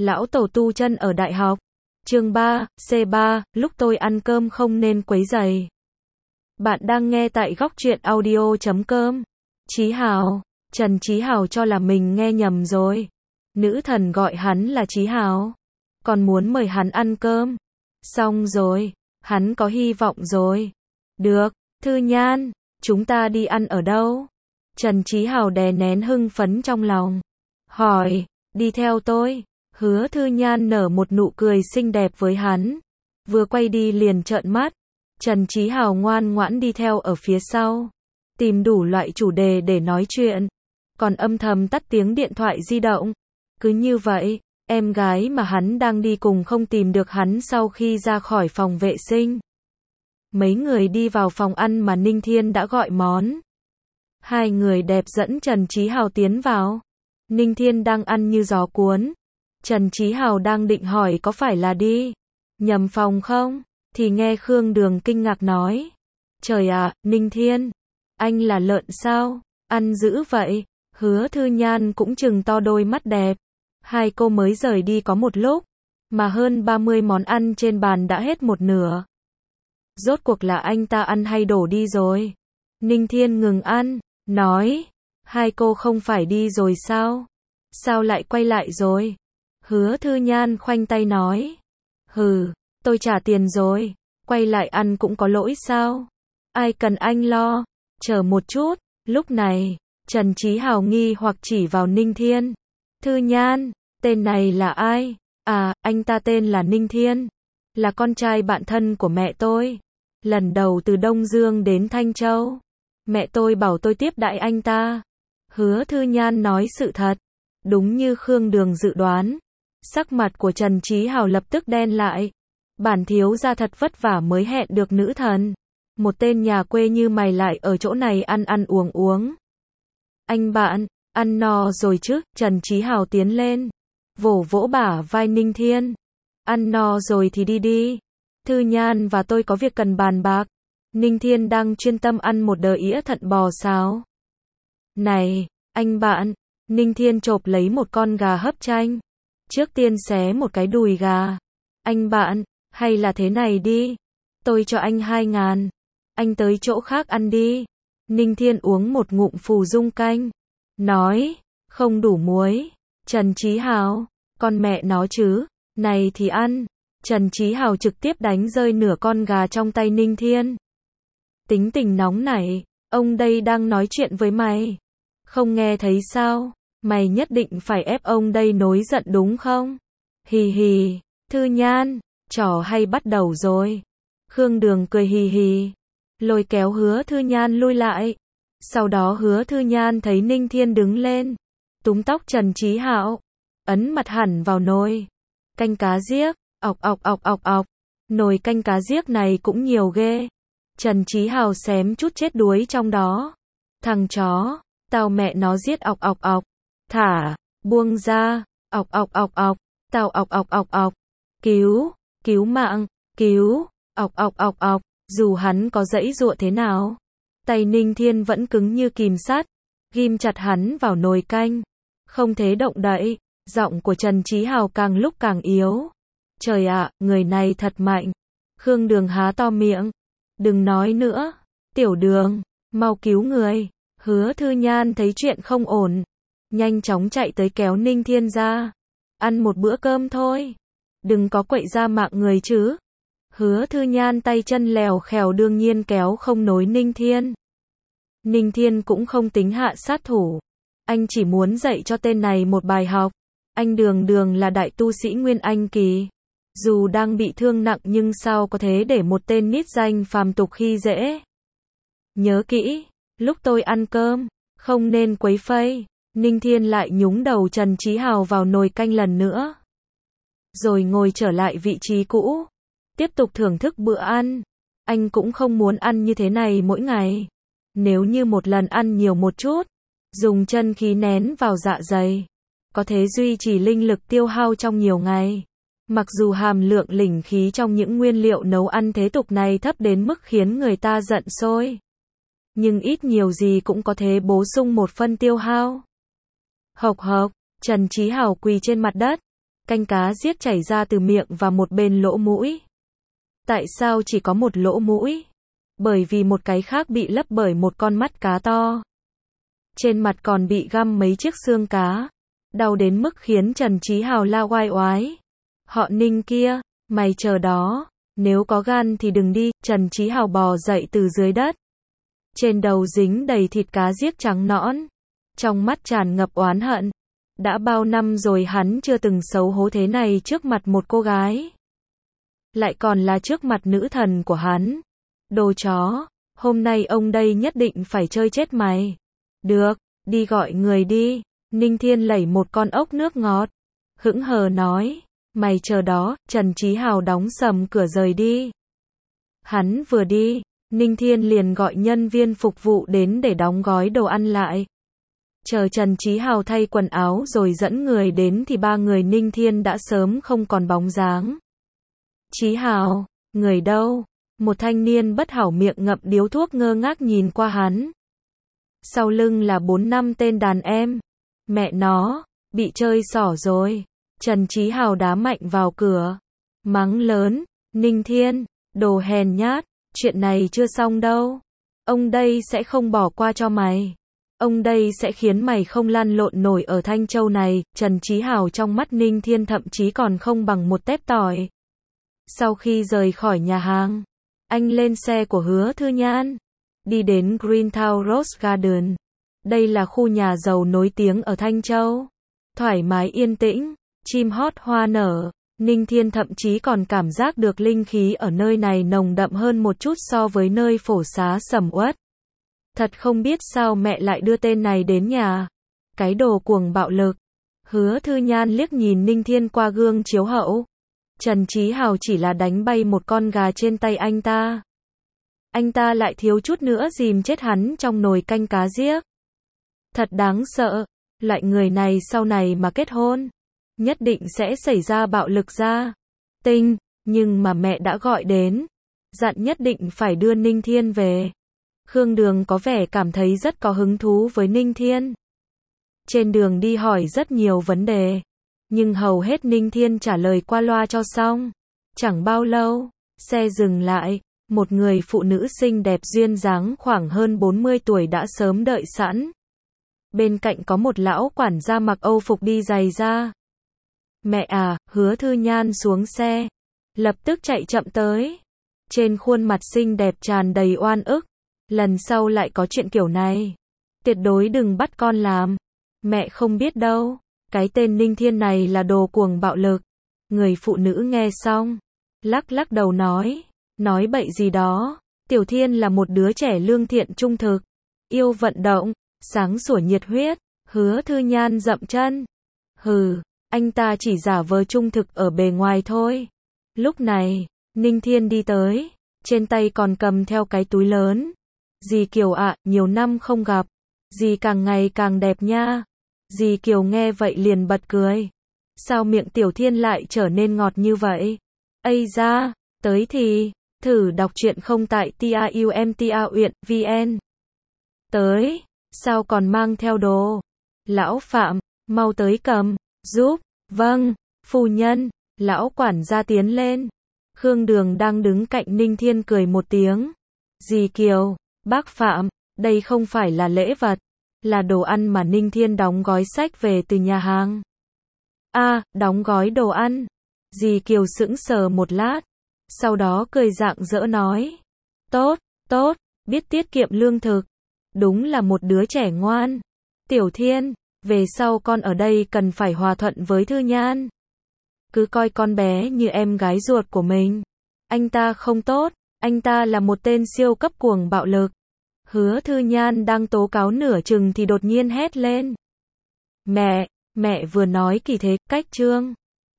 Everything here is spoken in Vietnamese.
Lão Tổ tu chân ở đại học. Chương 3, C3, lúc tôi ăn cơm không nên quấy rầy. Bạn đang nghe tại góc truyện audio.com. Chí Hào. Trần Chí Hào cho là mình nghe nhầm rồi. Nữ thần gọi hắn là Chí Hào. Còn muốn mời hắn ăn cơm. Xong rồi. Hắn có hy vọng rồi. Được, Thư Nhan, chúng ta đi ăn ở đâu? Trần Chí Hào đè nén hưng phấn trong lòng. Hỏi, đi theo tôi. Hứa Thư Nhan nở một nụ cười xinh đẹp với hắn. Vừa quay đi liền trợn mắt. Trần Chí Hào ngoan ngoãn đi theo ở phía sau. Tìm đủ loại chủ đề để nói chuyện. Còn âm thầm tắt tiếng điện thoại di động. Cứ như vậy, em gái mà hắn đang đi cùng không tìm được hắn sau khi ra khỏi phòng vệ sinh. Mấy người đi vào phòng ăn mà Ninh Thiên đã gọi món. Hai người đẹp dẫn Trần Chí Hào tiến vào. Ninh Thiên đang ăn như gió cuốn. Trần Chí Hào đang định hỏi có phải là đi nhầm phòng không, thì nghe Khương Đường kinh ngạc nói. Trời ạ, Ninh Thiên, anh là lợn sao, ăn dữ vậy. Hứa Thư Nhan cũng trừng to đôi mắt đẹp. Hai cô mới rời đi có một lúc, mà hơn 30 món ăn trên bàn đã hết một nửa. Rốt cuộc là anh ta ăn hay đổ đi rồi? Ninh Thiên ngừng ăn, nói. Hai cô không phải đi rồi sao? Sao lại quay lại rồi? Hứa Thư Nhan khoanh tay nói. Hừ, tôi trả tiền rồi, quay lại ăn cũng có lỗi sao? Ai cần anh lo? Chờ một chút. Lúc này, Trần Chí Hào nghi hoặc chỉ vào Ninh Thiên. Thư Nhan, tên này là ai? À, anh ta tên là Ninh Thiên. Là con trai bạn thân của mẹ tôi. Lần đầu từ Đông Dương đến Thanh Châu. Mẹ tôi bảo tôi tiếp đãi anh ta. Hứa Thư Nhan nói sự thật. Đúng như Khương Đường dự đoán. Sắc mặt của Trần Chí Hào lập tức đen lại. Bản thiếu gia thật vất vả mới hẹn được nữ thần. Một tên nhà quê như mày lại ở chỗ này ăn uống. Anh bạn, ăn no rồi chứ? Trần Chí Hào tiến lên. Vỗ vỗ bả vai Ninh Thiên. Ăn no rồi thì đi đi. Thư Nhan và tôi có việc cần bàn bạc. Ninh Thiên đang chuyên tâm ăn một đờ ĩa thận bò xào. Này, anh bạn. Ninh Thiên chộp lấy một con gà hấp chanh. Trước tiên xé một cái đùi gà. Anh bạn, hay là thế này đi. Tôi cho anh 2.000. Anh tới chỗ khác ăn đi. Ninh Thiên uống một ngụm phù dung canh. Nói, không đủ muối. Trần Chí Hào, con mẹ nó chứ. Này thì ăn. Trần Chí Hào trực tiếp đánh rơi nửa con gà trong tay Ninh Thiên. Tính tình nóng nảy. Ông đây đang nói chuyện với mày. Không nghe thấy sao? Mày nhất định phải ép ông đây nổi giận đúng không? Hì hì, Thư Nhan, trò hay bắt đầu rồi. Khương Đường cười hì hì, lôi kéo Hứa Thư Nhan lui lại. Sau đó Hứa Thư Nhan thấy Ninh Thiên đứng lên, túm tóc Trần Chí Hạo, ấn mặt hẳn vào nồi. Canh cá giếc, ọc. Nồi canh cá giếc này cũng nhiều ghê. Trần Chí Hào xém chút chết đuối trong đó. Thằng chó, tao mẹ nó giết ọc. Thả, buông ra, ọc. Tao ọc. Cứu mạng, cứu, ọc. Dù hắn có giãy giụa thế nào, tay Ninh Thiên vẫn cứng như kìm sắt, ghim chặt hắn vào nồi canh, không thể động đậy. Giọng của Trần Chí Hào càng lúc càng yếu. Trời ạ, người này thật mạnh. Khương Đường há to miệng. Đừng nói nữa. Tiểu Đường, mau cứu người. Hứa Thư Nhan thấy chuyện không ổn, nhanh chóng chạy tới kéo Ninh Thiên ra. Ăn một bữa cơm thôi. Đừng có quậy ra mạng người chứ. Hứa Thư Nhan tay chân lèo khèo đương nhiên kéo không nổi Ninh Thiên. Ninh Thiên cũng không tính hạ sát thủ. Anh chỉ muốn dạy cho tên này một bài học. Anh Đường là đại tu sĩ Nguyên Anh kỳ. Dù đang bị thương nặng nhưng sao có thế để một tên nít danh phàm tục khi dễ. Nhớ kỹ, lúc tôi ăn cơm, không nên quấy phây. Ninh Thiên lại nhúng đầu Trần Chí Hào vào nồi canh lần nữa. Rồi ngồi trở lại vị trí cũ. Tiếp tục thưởng thức bữa ăn. Anh cũng không muốn ăn như thế này mỗi ngày. Nếu như một lần ăn nhiều một chút, dùng chân khí nén vào dạ dày, có thể duy trì linh lực tiêu hao trong nhiều ngày. Mặc dù hàm lượng linh khí trong những nguyên liệu nấu ăn thế tục này thấp đến mức khiến người ta giận sôi, nhưng ít nhiều gì cũng có thể bổ sung một phân tiêu hao. Hộc hộc, Trần Chí Hào quỳ trên mặt đất, Canh cá giết chảy ra từ miệng và một bên lỗ mũi. Tại sao chỉ có một lỗ mũi? Bởi vì một cái khác bị lấp bởi một con mắt cá to. Trên mặt còn bị găm mấy chiếc xương cá. Đau đến mức khiến Trần Chí Hào la oai oái. Họ Ninh kia, mày chờ đó, nếu có gan thì đừng đi. Trần Chí Hào bò dậy từ dưới đất. Trên đầu dính đầy thịt cá giết trắng nõn. Trong mắt tràn ngập oán hận. Đã bao năm rồi hắn chưa từng xấu hổ thế này trước mặt một cô gái. Lại còn là trước mặt nữ thần của hắn. Đồ chó, hôm nay ông đây nhất định phải chơi chết mày. Được, đi gọi người đi. Ninh Thiên lẩy một con ốc nước ngọt. Hững hờ nói, mày chờ đó. Trần Chí Hào đóng sầm cửa rời đi. Hắn vừa đi, Ninh Thiên liền gọi nhân viên phục vụ đến để đóng gói đồ ăn lại. Chờ Trần Chí Hào thay quần áo rồi dẫn người đến thì ba người Ninh Thiên đã sớm không còn bóng dáng. Chí Hào, người đâu? Một thanh niên bất hảo miệng ngậm điếu thuốc ngơ ngác nhìn qua hắn. Sau lưng là 4-5 tên đàn em. Mẹ nó, bị chơi xỏ rồi. Trần Chí Hào đá mạnh vào cửa. Mắng lớn, Ninh Thiên, đồ hèn nhát, chuyện này chưa xong đâu. Ông đây sẽ không bỏ qua cho mày. Ông đây sẽ khiến mày không lăn lộn nổi ở Thanh Châu này. Trần Chí Hào trong mắt Ninh Thiên thậm chí còn không bằng một tép tỏi. Sau khi rời khỏi nhà hàng, anh lên xe của Hứa Thư Nhan, đi đến Greentown Rose Garden. Đây là khu nhà giàu nổi tiếng ở Thanh Châu. Thoải mái yên tĩnh, chim hót hoa nở. Ninh Thiên thậm chí còn cảm giác được linh khí ở nơi này nồng đậm hơn một chút so với nơi phổ xá sầm uất. Thật không biết sao mẹ lại đưa tên này đến nhà. Cái đồ cuồng bạo lực. Hứa Thư Nhan liếc nhìn Ninh Thiên qua gương chiếu hậu. Trần Chí Hào chỉ là đánh bay một con gà trên tay anh ta. Anh ta lại thiếu chút nữa dìm chết hắn trong nồi canh cá giết. Thật đáng sợ. Loại người này sau này mà kết hôn, nhất định sẽ xảy ra bạo lực ra. Tinh, nhưng mà mẹ đã gọi đến. Dặn nhất định phải đưa Ninh Thiên về. Khương Đường có vẻ cảm thấy rất có hứng thú với Ninh Thiên. Trên đường đi hỏi rất nhiều vấn đề. Nhưng hầu hết Ninh Thiên trả lời qua loa cho xong. Chẳng bao lâu, xe dừng lại. Một người phụ nữ xinh đẹp duyên dáng khoảng hơn 40 tuổi đã sớm đợi sẵn. Bên cạnh có một lão quản gia mặc Âu phục đi giày da. Mẹ à, Hứa Thư Nhan xuống xe. Lập tức chạy chậm tới. Trên khuôn mặt xinh đẹp tràn đầy oan ức. Lần sau lại có chuyện kiểu này, tuyệt đối đừng bắt con làm. Mẹ không biết đâu. Cái tên Ninh Thiên này là đồ cuồng bạo lực. Người phụ nữ nghe xong, lắc lắc đầu nói bậy gì đó. Tiểu Thiên là một đứa trẻ lương thiện trung thực, yêu vận động, sáng sủa nhiệt huyết. Hứa Thư Nhan dậm chân. Hừ, anh ta chỉ giả vờ trung thực ở bề ngoài thôi. Lúc này, Ninh Thiên đi tới, trên tay còn cầm theo cái túi lớn. Dì Kiều ạ, nhiều năm không gặp. Dì càng ngày càng đẹp nha. Dì Kiều nghe vậy liền bật cười. Sao miệng Tiểu Thiên lại trở nên ngọt như vậy? Ây da, tới thì, thử đọc truyện không tại TAUMTAUYEN.VN. Tới, sao còn mang theo đồ? Lão Phạm, mau tới cầm, giúp. Vâng, phu nhân. Lão quản gia tiến lên. Khương Đường đang đứng cạnh Ninh Thiên cười một tiếng. Dì Kiều, bác Phạm, đây không phải là lễ vật, là đồ ăn mà Ninh Thiên đóng gói xách về từ nhà hàng. À, đóng gói đồ ăn. Dì Kiều sững sờ một lát, sau đó cười rạng rỡ nói. Tốt, tốt, biết tiết kiệm lương thực. Đúng là một đứa trẻ ngoan. Tiểu Thiên, về sau con ở đây cần phải hòa thuận với Thư Nhan. Cứ coi con bé như em gái ruột của mình. Anh ta không tốt, anh ta là một tên siêu cấp cuồng bạo lực. Hứa Thư Nhan đang tố cáo nửa chừng thì đột nhiên hét lên. Mẹ vừa nói kỳ thế, cách chương.